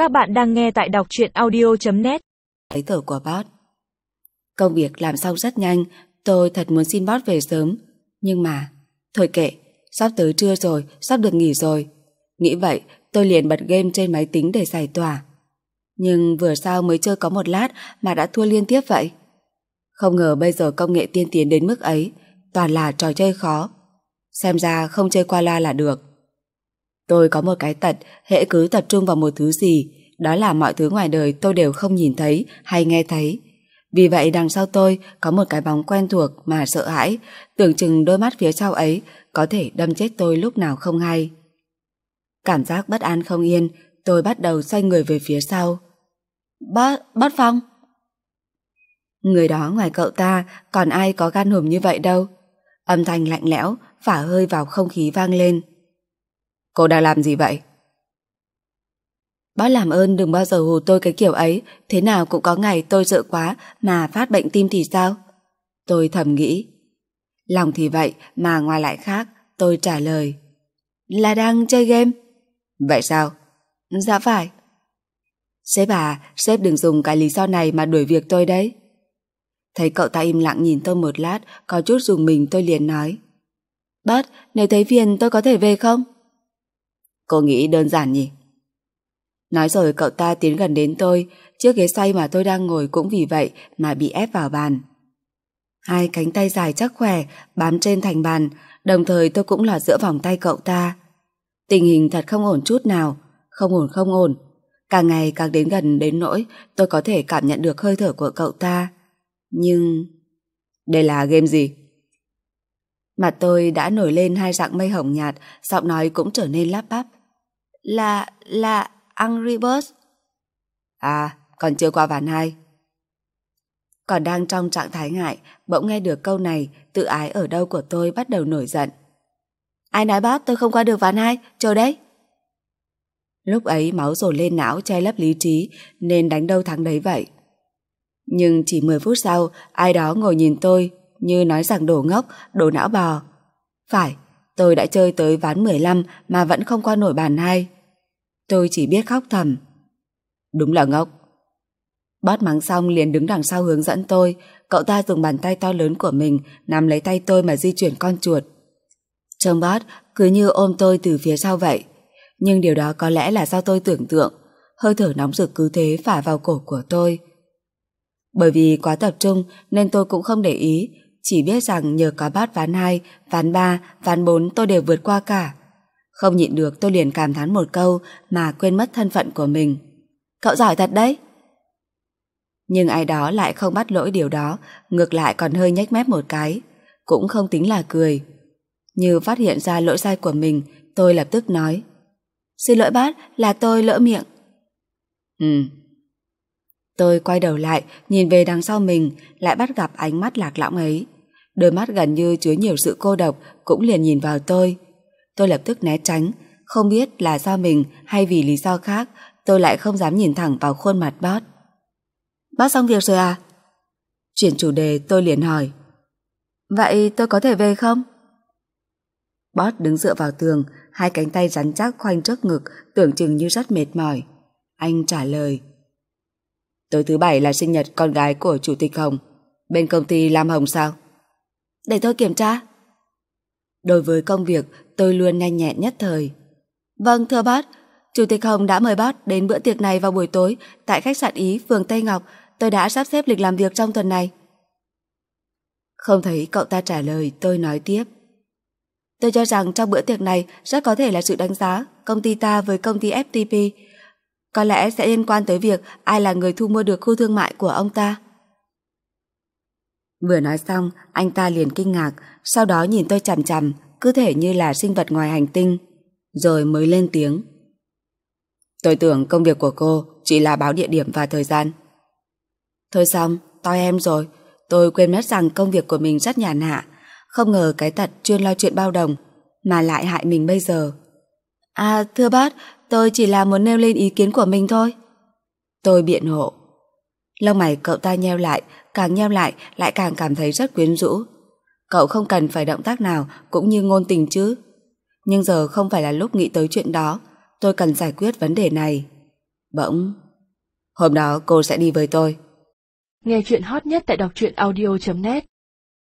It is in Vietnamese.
Các bạn đang nghe tại đọc truyện audio.net. Giấy tờ của boss. Công việc làm xong rất nhanh, tôi thật muốn xin boss về sớm. Nhưng mà, thôi kệ, sắp tới trưa rồi, sắp được nghỉ rồi. Nghĩ vậy, tôi liền bật game trên máy tính để giải tỏa. Nhưng vừa sao mới chơi có một lát mà đã thua liên tiếp vậy? Không ngờ bây giờ công nghệ tiên tiến đến mức ấy, toàn là trò chơi khó. Xem ra không chơi qua loa là được. Tôi có một cái tật, hễ cứ tập trung vào một thứ gì, đó là mọi thứ ngoài đời tôi đều không nhìn thấy hay nghe thấy. Vì vậy đằng sau tôi có một cái bóng quen thuộc mà sợ hãi, tưởng chừng đôi mắt phía sau ấy có thể đâm chết tôi lúc nào không hay. Cảm giác bất an không yên, tôi bắt đầu xoay người về phía sau. Bát Phong. Người đó ngoài cậu ta còn ai có gan hùm như vậy đâu. Âm thanh lạnh lẽo phả hơi vào không khí vang lên. Cô đang làm gì vậy? Bác làm ơn đừng bao giờ hù tôi cái kiểu ấy, thế nào cũng có ngày tôi sợ quá mà phát bệnh tim thì sao? Tôi thầm nghĩ. Lòng thì vậy mà ngoài lại khác, tôi trả lời. Là đang chơi game. Vậy sao? Dạ phải. Sếp à, sếp đừng dùng cái lý do này mà đuổi việc tôi đấy. Thấy cậu ta im lặng nhìn tôi một lát, có chút rùng mình tôi liền nói. Bác, nếu thấy phiền tôi có thể về không? Cô nghĩ đơn giản nhỉ? Nói rồi cậu ta tiến gần đến tôi, chiếc ghế xoay mà tôi đang ngồi cũng vì vậy mà bị ép vào bàn. Hai cánh tay dài chắc khỏe bám trên thành bàn, đồng thời tôi cũng lọt giữa vòng tay cậu ta. Tình hình thật không ổn chút nào, không ổn. Càng ngày càng đến gần đến nỗi tôi có thể cảm nhận được hơi thở của cậu ta. Nhưng... Đây là game gì? Mặt tôi đã nổi lên hai dạng mây hồng nhạt, giọng nói cũng trở nên lắp bắp. Là Angry Birds. À, còn chưa qua ván 2. Còn đang trong trạng thái ngại, bỗng nghe được câu này, tự ái ở đâu của tôi bắt đầu nổi giận. Ai nói bác tôi không qua được ván 2, chờ đấy. Lúc ấy máu dồn lên não che lấp lý trí nên đánh đâu thắng đấy vậy. Nhưng chỉ 10 phút sau, ai đó ngồi nhìn tôi như nói rằng đồ ngốc, đồ não bò. Phải, tôi đã chơi tới ván 15 mà vẫn không qua nổi bàn 2. Tôi chỉ biết khóc thầm. Đúng là ngốc. Boss mắng xong liền đứng đằng sau hướng dẫn tôi. Cậu ta dùng bàn tay to lớn của mình nắm lấy tay tôi mà di chuyển con chuột. Trông boss cứ như ôm tôi từ phía sau vậy. Nhưng điều đó có lẽ là do tôi tưởng tượng. Hơi thở nóng rực cứ thế phả vào cổ của tôi. Bởi vì quá tập trung nên tôi cũng không để ý, chỉ biết rằng nhờ có boss ván 2, ván 3, ván 4 tôi đều vượt qua cả. Không nhịn được tôi liền cảm thán một câu mà quên mất thân phận của mình. Cậu giỏi thật đấy. Nhưng ai đó lại không bắt lỗi điều đó, ngược lại còn hơi nhếch mép một cái, cũng không tính là cười. Như phát hiện ra lỗi sai của mình, tôi lập tức nói. Xin lỗi bác, là tôi lỡ miệng. Tôi quay đầu lại, nhìn về đằng sau mình, lại bắt gặp ánh mắt lạc lõng ấy. Đôi mắt gần như chứa nhiều sự cô độc cũng liền nhìn vào tôi. Tôi lập tức né tránh, không biết là do mình hay vì lý do khác, tôi lại không dám nhìn thẳng vào khuôn mặt boss. Bác xong việc rồi à? Chuyển chủ đề tôi liền hỏi. Vậy tôi có thể về không? Boss đứng dựa vào tường, hai cánh tay rắn chắc khoanh trước ngực, tưởng chừng như rất mệt mỏi. Anh trả lời. Tối thứ 7 là sinh nhật con gái của Chủ tịch Hồng. Bên công ty Lam Hồng sao? Để tôi kiểm tra. Đối với công việc, tôi luôn nhanh nhẹn nhất thời. Vâng, thưa bác, Chủ tịch Hồng đã mời bác đến bữa tiệc này vào buổi tối tại khách sạn Ý, phường Tây Ngọc. Tôi đã sắp xếp lịch làm việc trong tuần này. Không thấy cậu ta trả lời, tôi nói tiếp. Tôi cho rằng trong bữa tiệc này rất có thể là sự đánh giá công ty ta với công ty FTP. Có lẽ sẽ liên quan tới việc ai là người thu mua được khu thương mại của ông ta. Vừa nói xong, anh ta liền kinh ngạc, sau đó nhìn tôi chằm chằm, cứ thể như là sinh vật ngoài hành tinh, rồi mới lên tiếng. Tôi tưởng công việc của cô chỉ là báo địa điểm và thời gian. Thôi xong, toi em rồi, tôi quên mất rằng công việc của mình rất nhàn hạ, không ngờ cái tật chuyên lo chuyện bao đồng mà lại hại mình bây giờ. À, thưa bác, tôi chỉ là muốn nêu lên ý kiến của mình thôi. Tôi biện hộ. Lông mày cậu ta nheo lại, càng nheo lại càng cảm thấy rất quyến rũ. Cậu không cần phải động tác nào cũng như ngôn tình chứ. Nhưng giờ không phải là lúc nghĩ tới chuyện đó, tôi cần giải quyết vấn đề này. Bỗng, hôm đó cô sẽ đi với tôi. Nghe chuyện hot nhất tại đọc truyện audio.net